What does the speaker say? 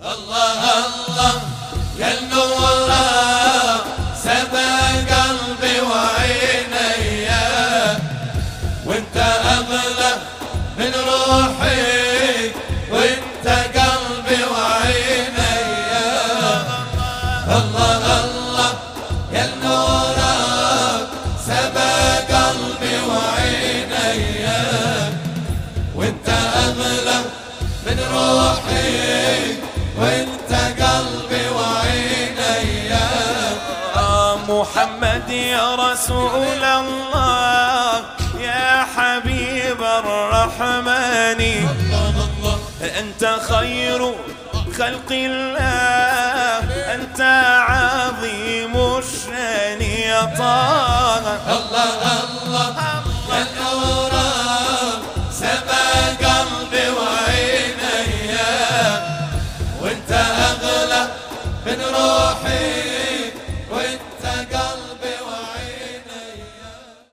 الله الله يا النور سبى قلبي وعيني، وانت اغلى من روحي، وانت قلبي وعيني. الله الله يا النور سبى قلبي وعيني، وانت اغلى من روحي، وانت قلبي وعيني. محمد يا رسول الله يا حبيب الرحمن، أنت خير خلق الله، أنت عظيم الشان يا طه. الله الله يا النور سبى قلبي وعيني، وانت اغلى من روحي،